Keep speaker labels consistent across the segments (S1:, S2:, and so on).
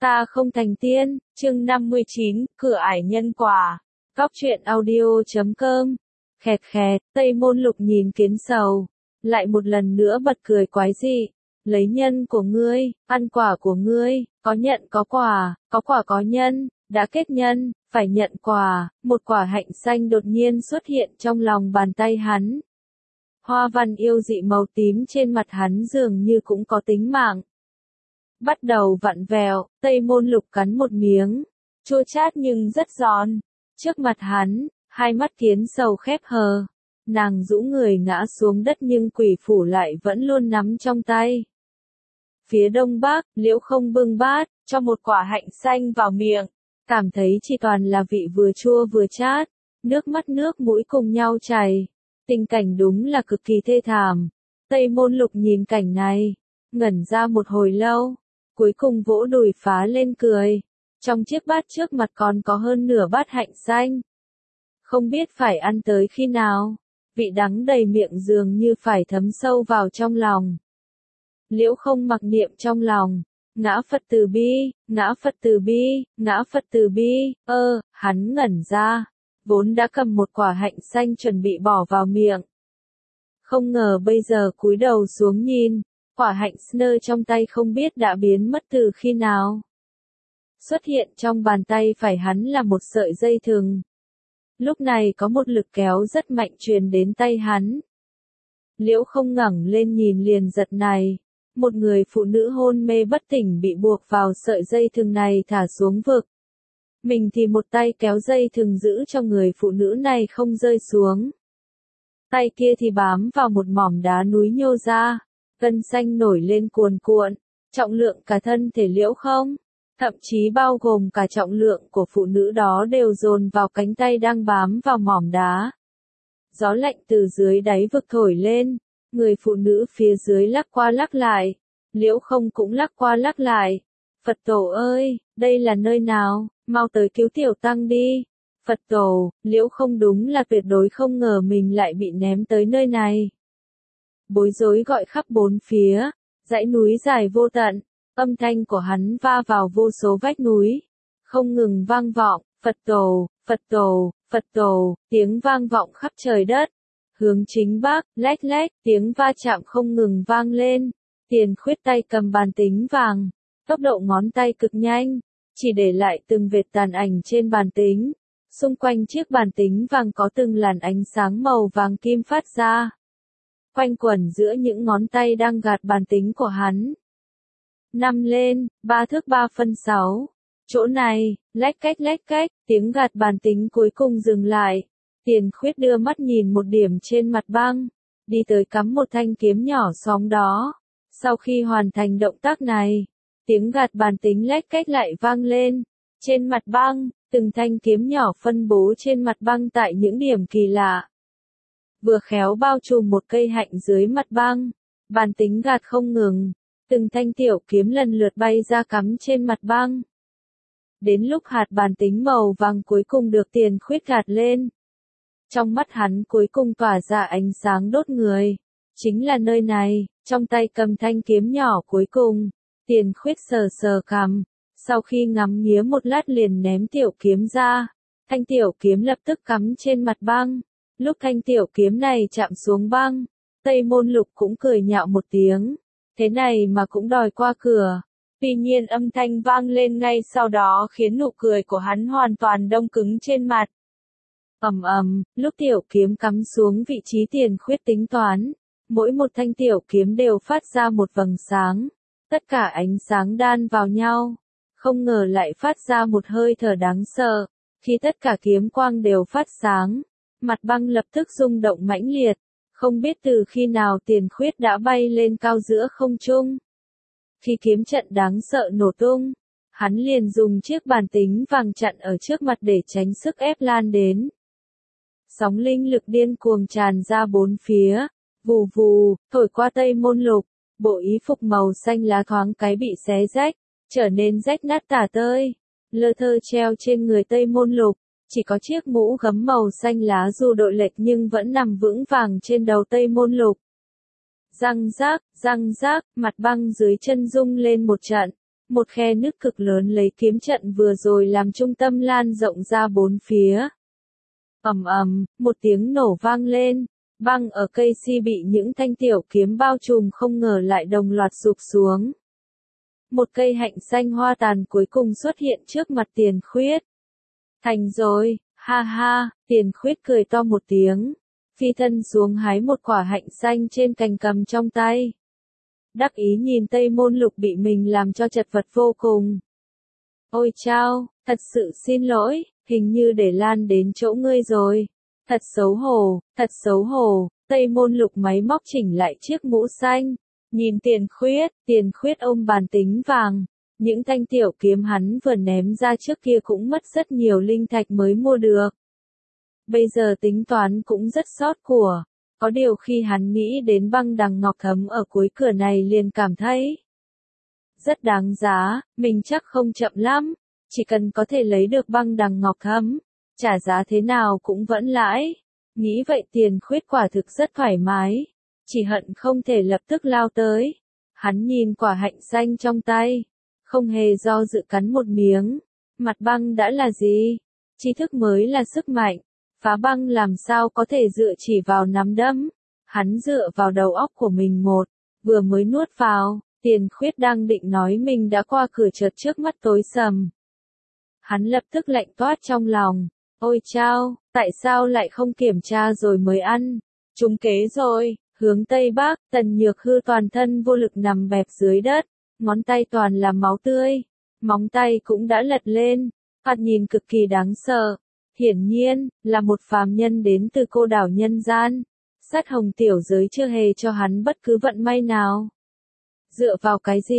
S1: Ta không thành tiên, chương 59, cửa ải nhân quả. Cóc truyện audio.com. Khẹt khẹt, Tây Môn Lục nhìn Kiến Sầu, lại một lần nữa bật cười quái dị. Lấy nhân của ngươi, ăn quả của ngươi, có nhận có quả có nhân, đã kết nhân, phải nhận quả. Một quả hạnh xanh đột nhiên xuất hiện trong lòng bàn tay hắn. Hoa văn yêu dị màu tím trên mặt hắn dường như cũng có tính mạng. Bắt đầu vặn vẹo, Tây Môn Lục cắn một miếng, chua chát nhưng rất giòn. Trước mặt hắn, hai mắt Kiến Sầu khép hờ. Nàng rũ người ngã xuống đất nhưng quỷ phủ lại vẫn luôn nắm trong tay. Phía đông bắc, Liễu Không bưng bát, cho một quả hạnh xanh vào miệng. Cảm thấy chỉ toàn là vị vừa chua vừa chát, nước mắt nước mũi cùng nhau chảy. Tình cảnh đúng là cực kỳ thê thảm. Tây Môn Lục nhìn cảnh này, ngẩn ra một hồi lâu, cuối cùng vỗ đùi phá lên cười. Trong chiếc bát trước mặt còn có hơn nửa bát hạnh xanh. Không biết phải ăn tới khi nào, vị đắng đầy miệng dường như phải thấm sâu vào trong lòng. Liễu Không mặc niệm trong lòng, ngã Phật từ bi, ngã Phật từ bi, ngã Phật từ bi. Hắn ngẩn ra, vốn đã cầm một quả hạnh xanh chuẩn bị bỏ vào miệng. Không ngờ bây giờ cúi đầu xuống nhìn, quả hạnh snơ trong tay không biết đã biến mất từ khi nào. Xuất hiện trong bàn tay phải hắn là một sợi dây thừng. Lúc này có một lực kéo rất mạnh truyền đến tay hắn. Liễu Không ngẩng lên nhìn liền giật này. Một người phụ nữ hôn mê bất tỉnh bị buộc vào sợi dây thừng này thả xuống vực. Mình thì một tay kéo dây thừng giữ cho người phụ nữ này không rơi xuống. Tay kia thì bám vào một mỏm đá núi nhô ra. Gân xanh nổi lên cuồn cuộn, trọng lượng cả thân thể Liễu Không, thậm chí bao gồm cả trọng lượng của phụ nữ đó đều dồn vào cánh tay đang bám vào mỏm đá. Gió lạnh từ dưới đáy vực thổi lên, người phụ nữ phía dưới lắc qua lắc lại, Liễu Không cũng lắc qua lắc lại. Phật tổ ơi, đây là nơi nào, mau tới cứu tiểu tăng đi. Phật tổ, Liễu Không đúng là tuyệt đối không ngờ mình lại bị ném tới nơi này. Bối rối gọi khắp bốn phía, dãy núi dài vô tận, âm thanh của hắn va vào vô số vách núi, không ngừng vang vọng. Phật tổ, Phật tổ, Phật tổ, tiếng vang vọng khắp trời đất. Hướng chính bắc, lách lách, tiếng va chạm không ngừng vang lên. Tiền Khuyết tay cầm bàn tính vàng, tốc độ ngón tay cực nhanh, chỉ để lại từng vệt tàn ảnh trên bàn tính. Xung quanh chiếc bàn tính vàng có từng làn ánh sáng màu vàng kim phát ra, quanh quẩn giữa những ngón tay đang gạt bàn tính của hắn. Năm lên, 3 thước 3 phân 6. Chỗ này, lách cách, tiếng gạt bàn tính cuối cùng dừng lại. Tiền Khuyết đưa mắt nhìn một điểm trên mặt băng, đi tới cắm một thanh kiếm nhỏ xóm đó. Sau khi hoàn thành động tác này, tiếng gạt bàn tính lách cách lại vang lên. Trên mặt băng, từng thanh kiếm nhỏ phân bố trên mặt băng tại những điểm kỳ lạ. Vừa khéo bao trùm một cây hạnh dưới mặt băng, bàn tính gạt không ngừng, từng thanh tiểu kiếm lần lượt bay ra cắm trên mặt băng. Đến lúc hạt bàn tính màu vàng cuối cùng được Tiền Khuyết gạt lên, trong mắt hắn cuối cùng tỏa ra ánh sáng đốt người. Chính là nơi này, trong tay cầm thanh kiếm nhỏ cuối cùng, Tiền Khuyết sờ sờ cằm, sau khi ngắm nghía một lát liền ném tiểu kiếm ra. Thanh tiểu kiếm lập tức cắm trên mặt băng. Lúc thanh tiểu kiếm này chạm xuống băng, Tây Môn Lục cũng cười nhạo một tiếng. Thế này mà cũng đòi qua cửa. Tuy nhiên âm thanh vang lên ngay sau đó khiến nụ cười của hắn hoàn toàn đông cứng trên mặt. Lúc tiểu kiếm cắm xuống vị trí Tiền Khuyết tính toán, mỗi một thanh tiểu kiếm đều phát ra một vầng sáng. Tất cả ánh sáng đan vào nhau, không ngờ lại phát ra một hơi thở đáng sợ. Khi tất cả kiếm quang đều phát sáng, mặt băng lập tức rung động mãnh liệt, không biết từ khi nào Tiền Khuyết đã bay lên cao giữa không trung. Khi kiếm trận đáng sợ nổ tung, hắn liền dùng chiếc bàn tính vàng chặn ở trước mặt để tránh sức ép lan đến. Sóng linh lực điên cuồng tràn ra bốn phía, vù vù, thổi qua Tây Môn Lục, bộ y phục màu xanh lá thoáng cái bị xé rách, trở nên rách nát tả tơi, lơ thơ treo trên người Tây Môn Lục. Chỉ có chiếc mũ gấm màu xanh lá dù đội lệch nhưng vẫn nằm vững vàng trên đầu Tây Môn Lục. Răng rác, mặt băng dưới chân rung lên một trận, một khe nứt cực lớn lấy kiếm trận vừa rồi làm trung tâm lan rộng ra bốn phía. Ầm ầm, một tiếng nổ vang lên, băng ở cây si bị những thanh tiểu kiếm bao trùm không ngờ lại đồng loạt rụp xuống. Một cây hạnh xanh hoa tàn cuối cùng xuất hiện trước mặt Tiền Khuyết. Thành rồi, ha ha, Tiền Khuyết cười to một tiếng, phi thân xuống hái một quả hạnh xanh trên cành cầm trong tay. Đắc ý nhìn Tây Môn Lục bị mình làm cho chật vật vô cùng. Ôi chao, thật sự xin lỗi, hình như để lan đến chỗ ngươi rồi. Thật xấu hổ, thật xấu hổ, Tây Môn Lục máy móc chỉnh lại chiếc mũ xanh. Nhìn Tiền Khuyết ôm bàn tính vàng. Những thanh tiểu kiếm hắn vừa ném ra trước kia cũng mất rất nhiều linh thạch mới mua được. Bây giờ tính toán cũng rất sót của. Có điều khi hắn nghĩ đến băng đằng ngọc thấm ở cuối cửa này liền cảm thấy rất đáng giá, mình chắc không chậm lắm, chỉ cần có thể lấy được băng đằng ngọc thấm, trả giá thế nào cũng vẫn lãi. Nghĩ vậy Tiền Khuyết quả thực rất thoải mái, chỉ hận không thể lập tức lao tới. Hắn nhìn quả hạnh xanh trong tay, không hề do dự cắn một miếng. Mặt băng đã là gì? Tri thức mới là sức mạnh. Phá băng làm sao có thể dựa chỉ vào nắm đấm. Hắn dựa vào đầu óc của mình vừa mới nuốt vào, Tiền Khuyết đang định nói mình đã qua cửa chợt trước mắt tối sầm. Hắn lập tức lạnh toát trong lòng. Ôi chao, tại sao lại không kiểm tra rồi mới ăn? Trúng kế rồi. Hướng Tây Bắc, Tần Nhược Hư toàn thân vô lực nằm bẹp dưới đất, ngón tay toàn là máu tươi, móng tay cũng đã lật lên, thoạt nhìn cực kỳ đáng sợ. Hiển nhiên, là một phàm nhân đến từ cô đảo nhân gian. Sát hồng tiểu giới chưa hề cho hắn bất cứ vận may nào. Dựa vào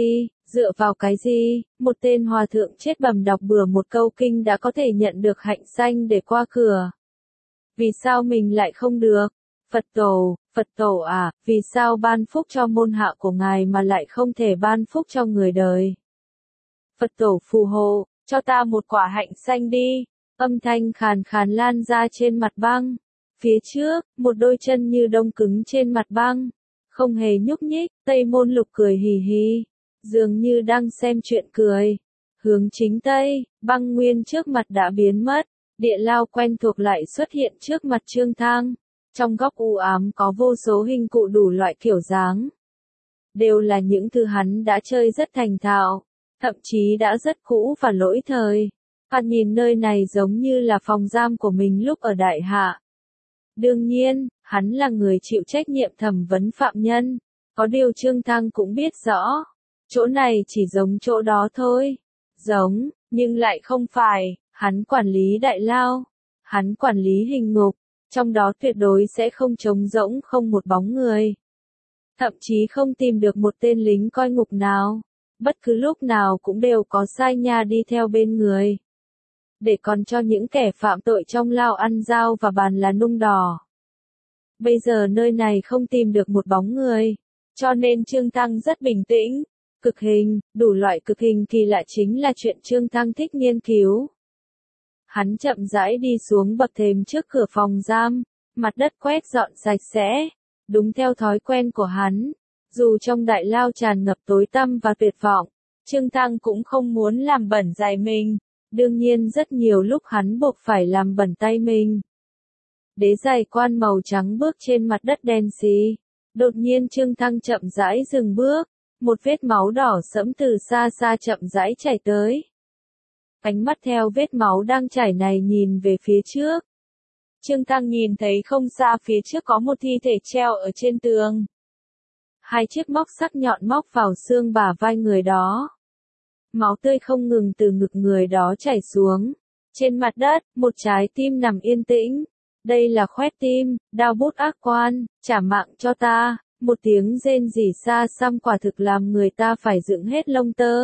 S1: cái gì, một tên hòa thượng chết bầm đọc bừa một câu kinh đã có thể nhận được hạnh xanh để qua cửa. Vì sao mình lại không được? Phật tổ à, vì sao ban phúc cho môn hạ của ngài mà lại không thể ban phúc cho người đời? Phật tổ phù hộ, cho ta một quả hạnh xanh đi. Âm thanh khàn khàn lan ra trên mặt băng. Phía trước, một đôi chân như đông cứng trên mặt băng, không hề nhúc nhích. Tây Môn Lục cười hì hì, dường như đang xem chuyện cười. Hướng chính Tây, băng nguyên trước mặt đã biến mất, địa lao quen thuộc lại xuất hiện trước mặt Trương Thang. Trong góc u ám có vô số hình cụ đủ loại kiểu dáng. Đều là những thứ hắn đã chơi rất thành thạo, thậm chí đã rất cũ và lỗi thời. Hắn nhìn nơi này giống như là phòng giam của mình lúc ở Đại Hạ. Đương nhiên, hắn là người chịu trách nhiệm thẩm vấn phạm nhân. Có điều Trương Thang cũng biết rõ, chỗ này chỉ giống chỗ đó thôi. Giống, nhưng lại không phải, hắn quản lý đại lao, hắn quản lý hình ngục. Trong đó tuyệt đối sẽ không trống rỗng không một bóng người. Thậm chí không tìm được một tên lính coi ngục nào. Bất cứ lúc nào cũng đều có sai nha đi theo bên người. Để còn cho những kẻ phạm tội trong lao ăn dao và bàn là nung đỏ. Bây giờ nơi này không tìm được một bóng người. Cho nên Trương Thăng rất bình tĩnh. Cực hình, đủ loại cực hình kỳ lạ chính là chuyện Trương Thăng thích nghiên cứu. Hắn chậm rãi đi xuống bậc thềm trước cửa phòng giam, mặt đất quét dọn sạch sẽ, đúng theo thói quen của hắn. Dù trong đại lao tràn ngập tối tăm và tuyệt vọng, Trương Thăng cũng không muốn làm bẩn giày mình. Đương nhiên rất nhiều lúc hắn buộc phải làm bẩn tay mình. Đế giày quan màu trắng bước trên mặt đất đen xì. Đột nhiên Trương Thăng chậm rãi dừng bước, một vết máu đỏ sẫm từ xa xa chậm rãi chảy tới. Ánh mắt theo vết máu đang chảy này nhìn về phía trước. Trương Thăng nhìn thấy không xa phía trước có một thi thể treo ở trên tường. Hai chiếc móc sắc nhọn móc vào xương bả vai người đó. Máu tươi không ngừng từ ngực người đó chảy xuống. Trên mặt đất, một trái tim nằm yên tĩnh. Đây là khoét tim, đao bút ác quan, trả mạng cho ta. Một tiếng rên rỉ xa xăm quả thực làm người ta phải dựng hết lông tơ.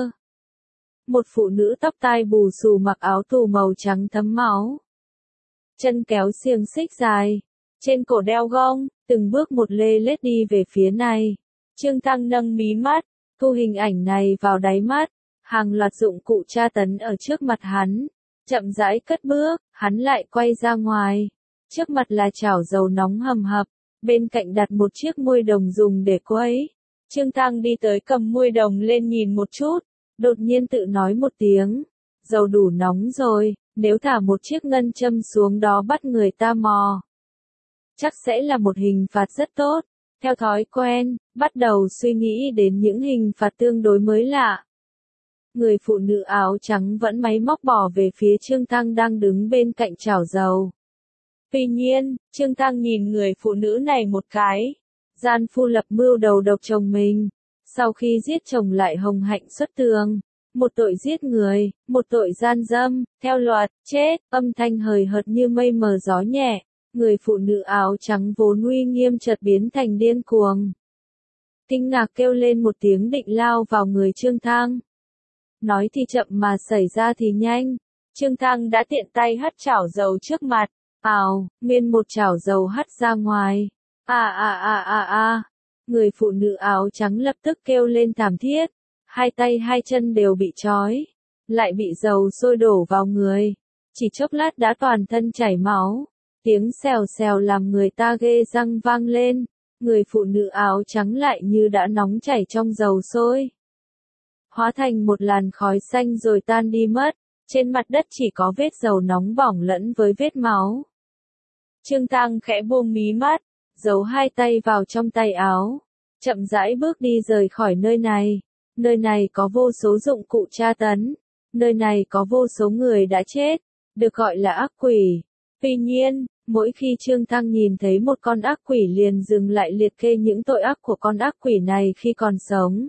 S1: Một phụ nữ tóc tai bù xù mặc áo tù màu trắng thấm máu. Chân kéo xiềng xích dài. Trên cổ đeo gông, từng bước một lê lết đi về phía này. Trương Thăng nâng mí mắt, thu hình ảnh này vào đáy mắt. Hàng loạt dụng cụ tra tấn ở trước mặt hắn. Chậm rãi cất bước, hắn lại quay ra ngoài. Trước mặt là chảo dầu nóng hầm hập. Bên cạnh đặt một chiếc muôi đồng dùng để quấy. Trương Thăng đi tới cầm muôi đồng lên nhìn một chút. đột nhiên tự nói một tiếng. Dầu đủ nóng rồi, nếu thả một chiếc ngân châm xuống đó bắt người ta mò. Chắc sẽ là một hình phạt rất tốt. Theo thói quen, bắt đầu suy nghĩ đến những hình phạt tương đối mới lạ. Người phụ nữ áo trắng vẫn máy móc bỏ về phía Trương Tăng đang đứng bên cạnh chảo dầu. Tuy nhiên, Trương Tăng nhìn người phụ nữ này một cái. Gian phu lập mưu đầu độc chồng mình. Sau khi giết chồng lại hồng hạnh xuất tường. Một tội giết người, một tội gian dâm, theo luật, chết, âm thanh hời hợt như mây mờ gió nhẹ. Người phụ nữ áo trắng vốn uy nghiêm chợt biến thành điên cuồng. Kinh ngạc kêu lên một tiếng định lao vào người Trương Thang. Nói thì chậm mà xảy ra thì nhanh. Trương Thang đã tiện tay hất chảo dầu trước mặt. Ào, miên một chảo dầu hất ra ngoài. Người phụ nữ áo trắng lập tức kêu lên thảm thiết. Hai tay hai chân đều bị trói. Lại bị dầu sôi đổ vào người. Chỉ chốc lát đã toàn thân chảy máu. Tiếng xèo xèo làm người ta ghê răng vang lên. Người phụ nữ áo trắng lại như đã nóng chảy trong dầu sôi. Hóa thành một làn khói xanh rồi tan đi mất. Trên mặt đất chỉ có vết dầu nóng bỏng lẫn với vết máu. Trương Tăng khẽ buông mí mắt, giấu hai tay vào trong tay áo. Chậm rãi bước đi rời khỏi nơi này. Nơi này có vô số dụng cụ tra tấn. Nơi này có vô số người đã chết. Được gọi là ác quỷ. Tuy nhiên, mỗi khi Trương Tăng nhìn thấy một con ác quỷ liền dừng lại liệt kê những tội ác của con ác quỷ này khi còn sống.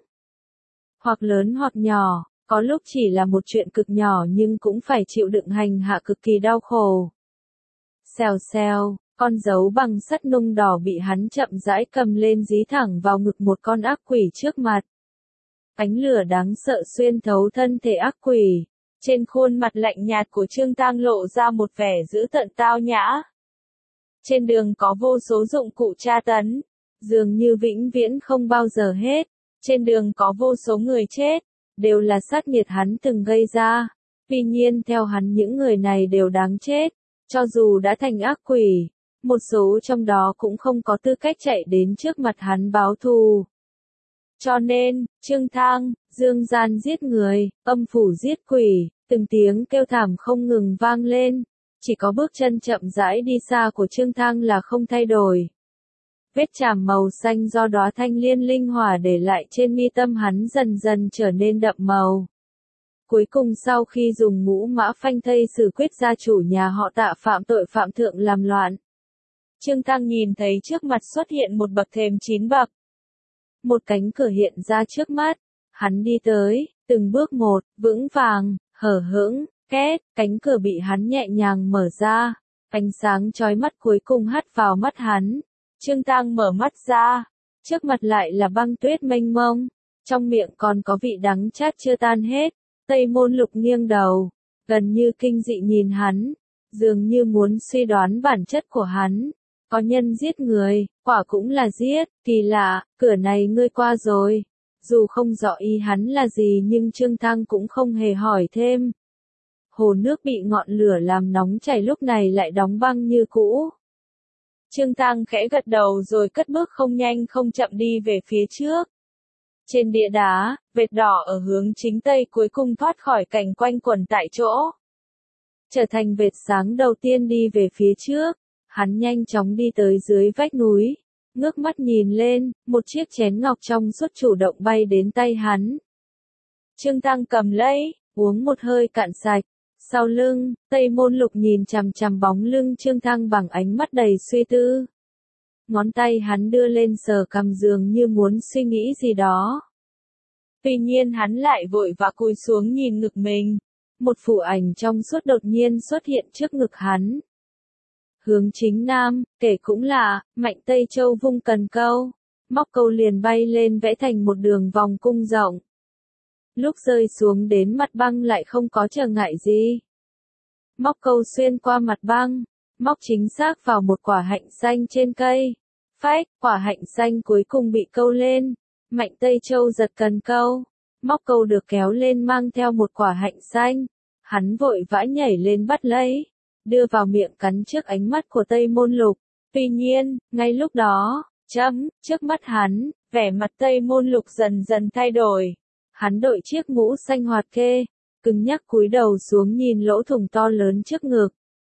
S1: Hoặc lớn hoặc nhỏ, có lúc chỉ là một chuyện cực nhỏ nhưng cũng phải chịu đựng hành hạ cực kỳ đau khổ. Xèo xèo, con dấu bằng sắt nung đỏ bị hắn chậm rãi cầm lên dí thẳng vào ngực một con ác quỷ trước mặt. Ánh lửa đáng sợ xuyên thấu thân thể ác quỷ. Trên khuôn mặt lạnh nhạt của Trương Tăng lộ ra một vẻ dữ tợn tao nhã. Trên đường có vô số dụng cụ tra tấn, dường như vĩnh viễn không bao giờ hết. Trên đường có vô số người chết, đều là sát nghiệt hắn từng gây ra. Tuy nhiên theo hắn những người này đều đáng chết, cho dù đã thành ác quỷ, một số trong đó cũng không có tư cách chạy đến trước mặt hắn báo thù. Cho nên, Trương Thang, dương gian giết người, âm phủ giết quỷ, từng tiếng kêu thảm không ngừng vang lên. Chỉ có bước chân chậm rãi đi xa của Trương Thang là không thay đổi. Vết chàm màu xanh do đóa thanh liên linh hỏa để lại trên mi tâm hắn dần dần trở nên đậm màu. Cuối cùng sau khi dùng ngũ mã phanh thây xử quyết gia chủ nhà họ Tạ phạm tội phạm thượng làm loạn. Trương Tăng nhìn thấy trước mặt xuất hiện một bậc thềm 9 bậc. Một cánh cửa hiện ra trước mắt. Hắn đi tới, từng bước một, vững vàng, hở hững, két, cánh cửa bị hắn nhẹ nhàng mở ra. Ánh sáng chói mắt cuối cùng hắt vào mắt hắn. Trương Tăng mở mắt ra. Trước mặt lại là băng tuyết mênh mông. Trong miệng còn có vị đắng chát chưa tan hết. Tây Môn Lục nghiêng đầu, gần như kinh dị nhìn hắn, dường như muốn suy đoán bản chất của hắn. Có nhân giết người, quả cũng là giết, kỳ lạ, cửa này ngươi qua rồi. Dù không rõ ý hắn là gì nhưng Trương Tăng cũng không hề hỏi thêm. Hồ nước bị ngọn lửa làm nóng chảy lúc này lại đóng băng như cũ. Trương Tăng khẽ gật đầu rồi cất bước không nhanh không chậm đi về phía trước. Trên địa đá, vệt đỏ ở hướng chính tây cuối cùng thoát khỏi cảnh quanh quẩn tại chỗ. Trở thành vệt sáng đầu tiên đi về phía trước, hắn nhanh chóng đi tới dưới vách núi. Ngước mắt nhìn lên, một chiếc chén ngọc trong suốt chủ động bay đến tay hắn. Trương Tăng cầm lấy, uống một hơi cạn sạch. Sau lưng, Tây Môn Lục nhìn chằm chằm bóng lưng Trương Tăng bằng ánh mắt đầy suy tư. Ngón tay hắn đưa lên sờ cằm dường như muốn suy nghĩ gì đó. Tuy nhiên hắn lại vội vã cúi xuống nhìn ngực mình. Một phù ảnh trong suốt đột nhiên xuất hiện trước ngực hắn. Hướng chính nam, kể cũng là, Mạnh Tây Châu vung cần câu. Móc câu liền bay lên vẽ thành một đường vòng cung rộng. Lúc rơi xuống đến mặt băng lại không có trở ngại gì. Móc câu xuyên qua mặt băng, móc chính xác vào một quả hạnh xanh trên cây. Phách, quả hạnh xanh cuối cùng bị câu lên. Mạnh Tây Châu giật cần câu. Móc câu được kéo lên mang theo một quả hạnh xanh. Hắn vội vã nhảy lên bắt lấy. Đưa vào miệng cắn trước ánh mắt của Tây Môn Lục. Tuy nhiên, ngay lúc đó, trước mắt hắn, vẻ mặt Tây Môn Lục dần dần thay đổi. Hắn đội chiếc mũ xanh hoạt kê, cứng nhắc cúi đầu xuống nhìn lỗ thủng to lớn trước ngực.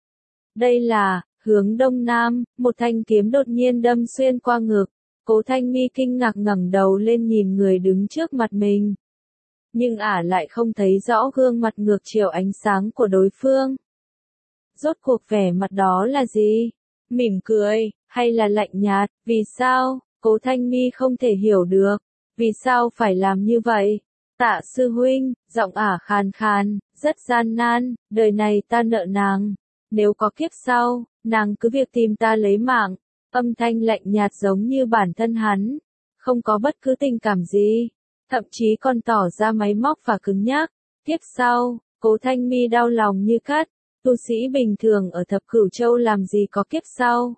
S1: Đây là, hướng đông nam, một thanh kiếm đột nhiên đâm xuyên qua ngực. Cố Thanh Mi kinh ngạc ngẩng đầu lên nhìn người đứng trước mặt mình. Nhưng lại không thấy rõ gương mặt ngược chiều ánh sáng của đối phương. Rốt cuộc vẻ mặt đó là gì? Mỉm cười, hay là lạnh nhạt? Vì sao? Cố Thanh Mi không thể hiểu được. Vì sao phải làm như vậy? Tạ sư huynh, giọng khàn khàn, rất gian nan, đời này ta nợ nàng. Nếu có kiếp sau, nàng cứ việc tìm ta lấy mạng. Âm thanh lạnh nhạt giống như bản thân hắn. Không có bất cứ tình cảm gì. Thậm chí còn tỏ ra máy móc và cứng nhắc. Kiếp sau, Cố Thanh Mi đau lòng như cắt. Tu sĩ bình thường ở Thập Cửu Châu làm gì có kiếp sau.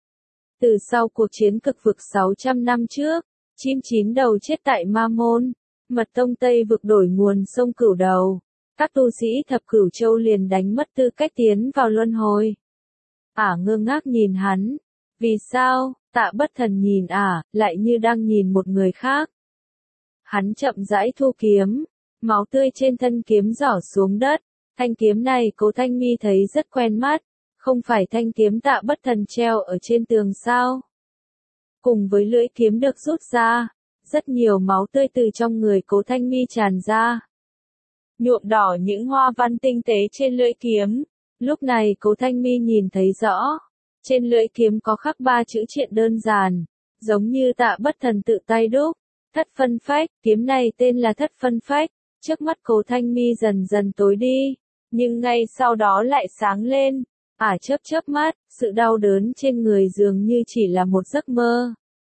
S1: Từ sau cuộc chiến cực vực 600 năm trước, chim chín đầu chết tại Ma Môn, Mật Tông Tây vực đổi nguồn sông Cửu Đầu, các tu sĩ Thập Cửu Châu liền đánh mất tư cách tiến vào luân hồi. Ngơ ngác nhìn hắn. Vì sao? Tạ Bất Thần nhìn lại như đang nhìn một người khác. Hắn chậm rãi thu kiếm, máu tươi trên thân kiếm rỏ xuống đất. Thanh kiếm này Cố Thanh Mi thấy rất quen mắt, không phải thanh kiếm Tạ Bất Thần treo ở trên tường sao? Cùng với lưỡi kiếm được rút ra, rất nhiều máu tươi từ trong người Cố Thanh Mi tràn ra, nhuộm đỏ những hoa văn tinh tế trên lưỡi kiếm. Lúc này Cố Thanh Mi nhìn thấy rõ, trên lưỡi kiếm có khắc 3 chữ triện đơn giản, giống như Tạ Bất Thần tự tay đúc. Thất phân phách, kiếm này tên là Thất phân phách. Trước mắt Cố Thanh Mi dần dần tối đi, nhưng ngay sau đó lại sáng lên. Chớp mắt, sự đau đớn trên người dường như chỉ là một giấc mơ.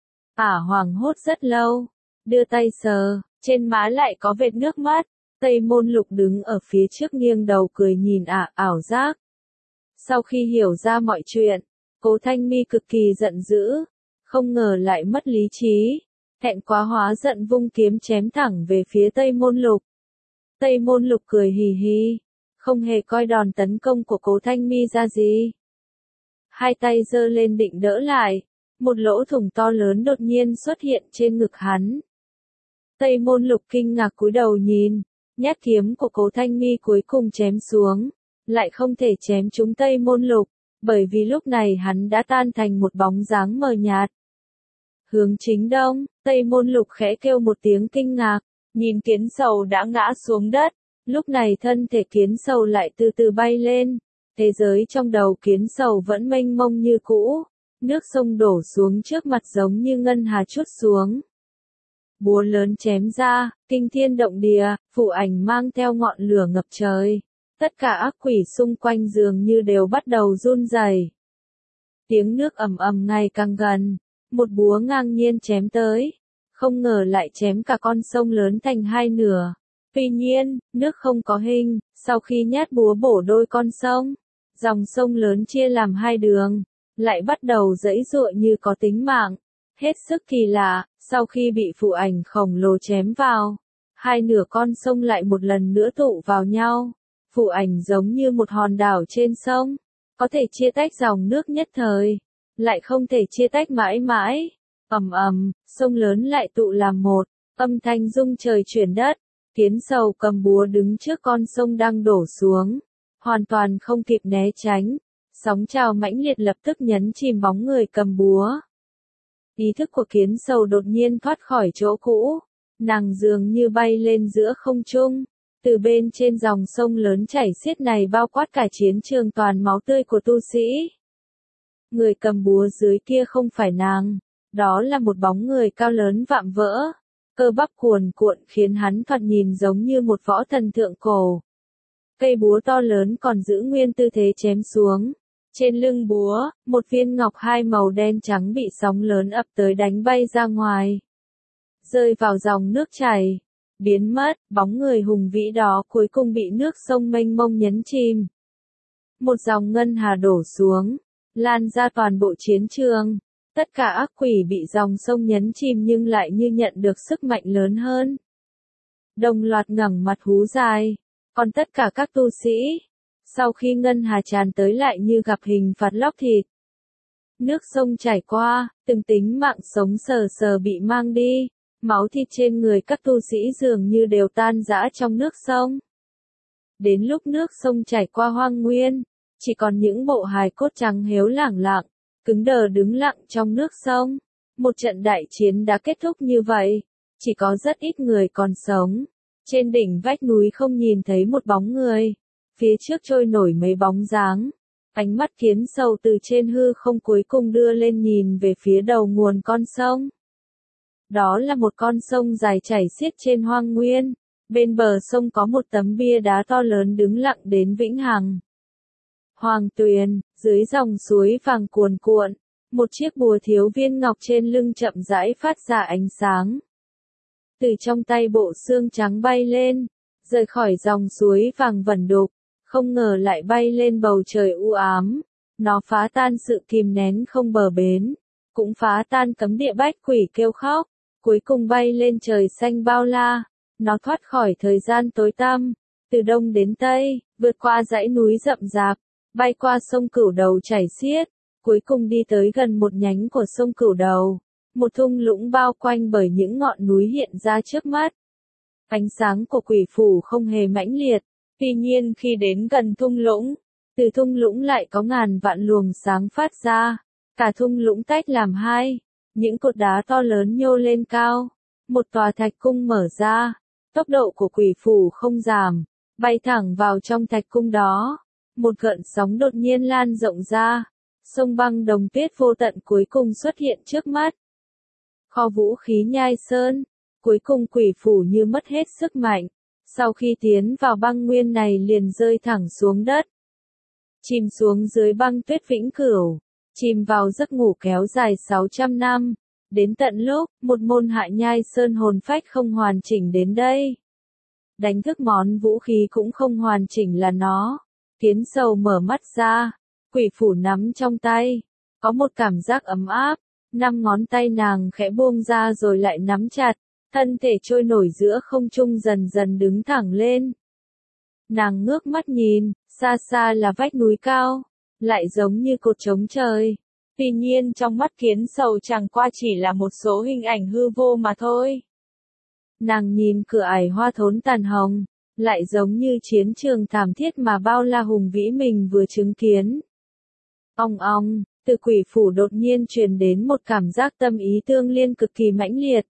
S1: Hoảng hốt rất lâu, đưa tay sờ, trên má lại có vệt nước mắt. Tây Môn Lục đứng ở phía trước nghiêng đầu cười nhìn ảo giác. Sau khi hiểu ra mọi chuyện, Cố Thanh Mi cực kỳ giận dữ, không ngờ lại mất lý trí. Thẹn quá hóa giận vung kiếm chém thẳng về phía Tây Môn Lục. Tây Môn Lục cười hì hì, không hề coi đòn tấn công của Cố Thanh Mi ra gì. Hai tay giơ lên định đỡ lại, một lỗ thủng to lớn đột nhiên xuất hiện trên ngực hắn. Tây Môn Lục kinh ngạc cúi đầu nhìn, nhát kiếm của Cố Thanh Mi cuối cùng chém xuống, lại không thể chém trúng Tây Môn Lục, bởi vì lúc này hắn đã tan thành một bóng dáng mờ nhạt. Hướng chính đông, Tây Môn Lục khẽ kêu một tiếng kinh ngạc, nhìn kiến sầu đã ngã xuống đất. Lúc này thân thể kiến sầu lại từ từ bay lên. Thế giới trong đầu kiến sầu vẫn mênh mông như cũ. Nước sông đổ xuống trước mặt giống như ngân hà trút xuống. Búa lớn chém ra, kinh thiên động địa, phù ảnh mang theo ngọn lửa ngập trời. Tất cả ác quỷ xung quanh dường như đều bắt đầu run rẩy. Tiếng nước ầm ầm ngày càng gần, một búa ngang nhiên chém tới. Không ngờ lại chém cả con sông lớn thành hai nửa. Tuy nhiên, nước không có hình, sau khi nhát búa bổ đôi con sông, dòng sông lớn chia làm hai đường, lại bắt đầu giãy giụa như có tính mạng. Hết sức kỳ lạ, sau khi bị phù ảnh khổng lồ chém vào, hai nửa con sông lại một lần nữa tụ vào nhau. Phù ảnh giống như một hòn đảo trên sông, có thể chia tách dòng nước nhất thời, lại không thể chia tách mãi mãi. Ầm ầm, sông lớn lại tụ làm một, âm thanh rung trời chuyển đất. Kiến sầu cầm búa đứng trước con sông đang đổ xuống, hoàn toàn không kịp né tránh. Sóng trào mãnh liệt lập tức nhấn chìm bóng người cầm búa. Ý thức của kiến sầu đột nhiên thoát khỏi chỗ cũ, nàng dường như bay lên giữa không trung. Từ bên trên dòng sông lớn chảy xiết này bao quát cả chiến trường toàn máu tươi của tu sĩ. Người cầm búa dưới kia không phải nàng, đó là một bóng người cao lớn vạm vỡ. Cơ bắp cuồn cuộn khiến hắn thoạt nhìn giống như một võ thần thượng cổ. Cây búa to lớn còn giữ nguyên tư thế chém xuống. Trên lưng búa, một viên ngọc hai màu đen trắng bị sóng lớn ập tới đánh bay ra ngoài. Rơi vào dòng nước chảy. Biến mất, bóng người hùng vĩ đó cuối cùng bị nước sông mênh mông nhấn chìm. Một dòng ngân hà đổ xuống, lan ra toàn bộ chiến trường. Tất cả ác quỷ bị dòng sông nhấn chìm nhưng lại như nhận được sức mạnh lớn hơn. Đồng loạt ngẩng mặt hú dài, còn tất cả các tu sĩ, sau khi ngân hà tràn tới lại như gặp hình phạt lóc thịt. Nước sông chảy qua, từng tính mạng sống sờ sờ bị mang đi, máu thịt trên người các tu sĩ dường như đều tan rã trong nước sông. Đến lúc nước sông chảy qua hoang nguyên, chỉ còn những bộ hài cốt trắng héo lẳng lặng, cứng đờ đứng lặng trong nước sông. Một trận đại chiến đã kết thúc như vậy, chỉ có rất ít người còn sống. Trên đỉnh vách núi không nhìn thấy một bóng người, phía trước trôi nổi mấy bóng dáng. Ánh mắt kiến sầu từ trên hư không cuối cùng đưa lên nhìn về phía đầu nguồn con sông. Đó là một con sông dài chảy xiết trên hoang nguyên, bên bờ sông có một tấm bia đá to lớn đứng lặng đến vĩnh hằng. Hoàng tuyền, dưới dòng suối vàng cuồn cuộn, một chiếc bùa thiếu viên ngọc trên lưng chậm rãi phát ra ánh sáng. Từ trong tay bộ xương trắng bay lên, rời khỏi dòng suối vàng vẩn đục, không ngờ lại bay lên bầu trời u ám. Nó phá tan sự kìm nén không bờ bến, cũng phá tan cấm địa bách quỷ kêu khóc, cuối cùng bay lên trời xanh bao la. Nó thoát khỏi thời gian tối tăm, từ đông đến tây, vượt qua dãy núi rậm rạp, bay qua sông Cửu Đầu chảy xiết, cuối cùng đi tới gần một nhánh của sông Cửu Đầu. Một thung lũng bao quanh bởi những ngọn núi hiện ra trước mắt. Ánh sáng của quỷ phủ không hề mãnh liệt, tuy nhiên khi đến gần thung lũng, từ thung lũng lại có ngàn vạn luồng sáng phát ra. Cả thung lũng tách làm hai, những cột đá to lớn nhô lên cao, một tòa thạch cung mở ra. Tốc độ của quỷ phủ không giảm, bay thẳng vào trong thạch cung đó. Một gợn sóng đột nhiên lan rộng ra, sông băng đồng tuyết vô tận cuối cùng xuất hiện trước mắt. Kho vũ khí Nhai Sơn, cuối cùng quỷ phủ như mất hết sức mạnh, sau khi tiến vào băng nguyên này liền rơi thẳng xuống đất. Chìm xuống dưới băng tuyết vĩnh cửu, chìm vào giấc ngủ kéo dài 600 năm. Đến tận lúc, một môn hạ Nhai Sơn hồn phách không hoàn chỉnh đến đây. Đánh thức món vũ khí cũng không hoàn chỉnh là nó. Kiến sầu mở mắt ra, quỷ phủ nắm trong tay. Có một cảm giác ấm áp, 5 ngón tay nàng khẽ buông ra rồi lại nắm chặt. Thân thể trôi nổi giữa không trung dần dần đứng thẳng lên. Nàng ngước mắt nhìn, xa xa là vách núi cao, lại giống như cột trống trời. Tuy nhiên trong mắt kiến sầu chẳng qua chỉ là một số hình ảnh hư vô mà thôi. Nàng nhìn cửa ải hoa thốn tàn hồng, lại giống như chiến trường thảm thiết mà bao la hùng vĩ mình vừa chứng kiến. Ong ong, từ quỷ phủ đột nhiên truyền đến một cảm giác tâm ý tương liên cực kỳ mãnh liệt.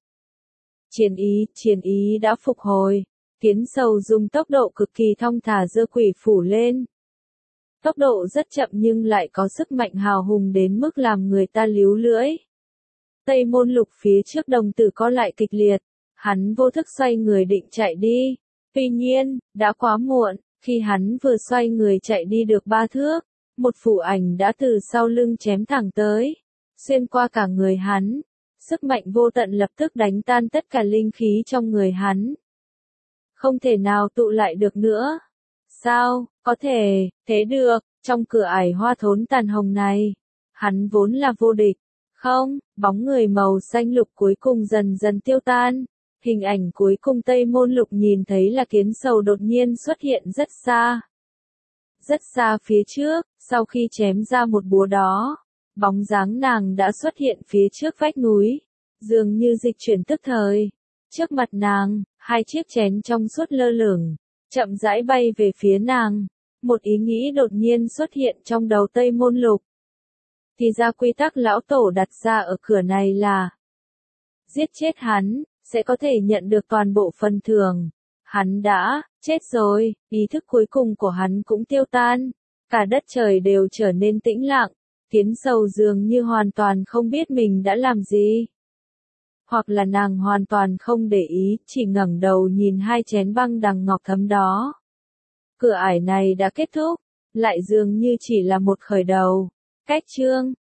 S1: Chiến ý đã phục hồi. Kiến sầu dùng tốc độ cực kỳ thong thả giơ quỷ phủ lên. Tốc độ rất chậm nhưng lại có sức mạnh hào hùng đến mức làm người ta líu lưỡi. Tây Môn Lục phía trước đồng tử co lại kịch liệt, hắn vô thức xoay người định chạy đi. Tuy nhiên, đã quá muộn, khi hắn vừa xoay người chạy đi được 3 thước, một phù ảnh đã từ sau lưng chém thẳng tới, xuyên qua cả người hắn. Sức mạnh vô tận lập tức đánh tan tất cả linh khí trong người hắn. Không thể nào tụ lại được nữa. Sao, có thể, thế được, trong cửa ải hoa thốn tàn hồng này, hắn vốn là vô địch. Không, bóng người màu xanh lục cuối cùng dần dần tiêu tan. Hình ảnh cuối cùng Tây Môn Lục nhìn thấy là kiến sầu đột nhiên xuất hiện rất xa. Rất xa phía trước, sau khi chém ra một búa đó, bóng dáng nàng đã xuất hiện phía trước vách núi, dường như dịch chuyển tức thời. Trước mặt nàng, 2 chiếc chén trong suốt lơ lửng, chậm rãi bay về phía nàng. Một ý nghĩ đột nhiên xuất hiện trong đầu Tây Môn Lục. Thì ra quy tắc lão tổ đặt ra ở cửa này là giết chết hắn, sẽ có thể nhận được toàn bộ phần thưởng. Hắn đã chết rồi, ý thức cuối cùng của hắn cũng tiêu tan. Cả đất trời đều trở nên tĩnh lặng. Kiến sầu dường như hoàn toàn không biết mình đã làm gì. Hoặc là nàng hoàn toàn không để ý, chỉ ngẩng đầu nhìn 2 chén băng đằng ngọc thấm đó. Cửa ải này đã kết thúc, lại dường như chỉ là một khởi đầu. Cách chương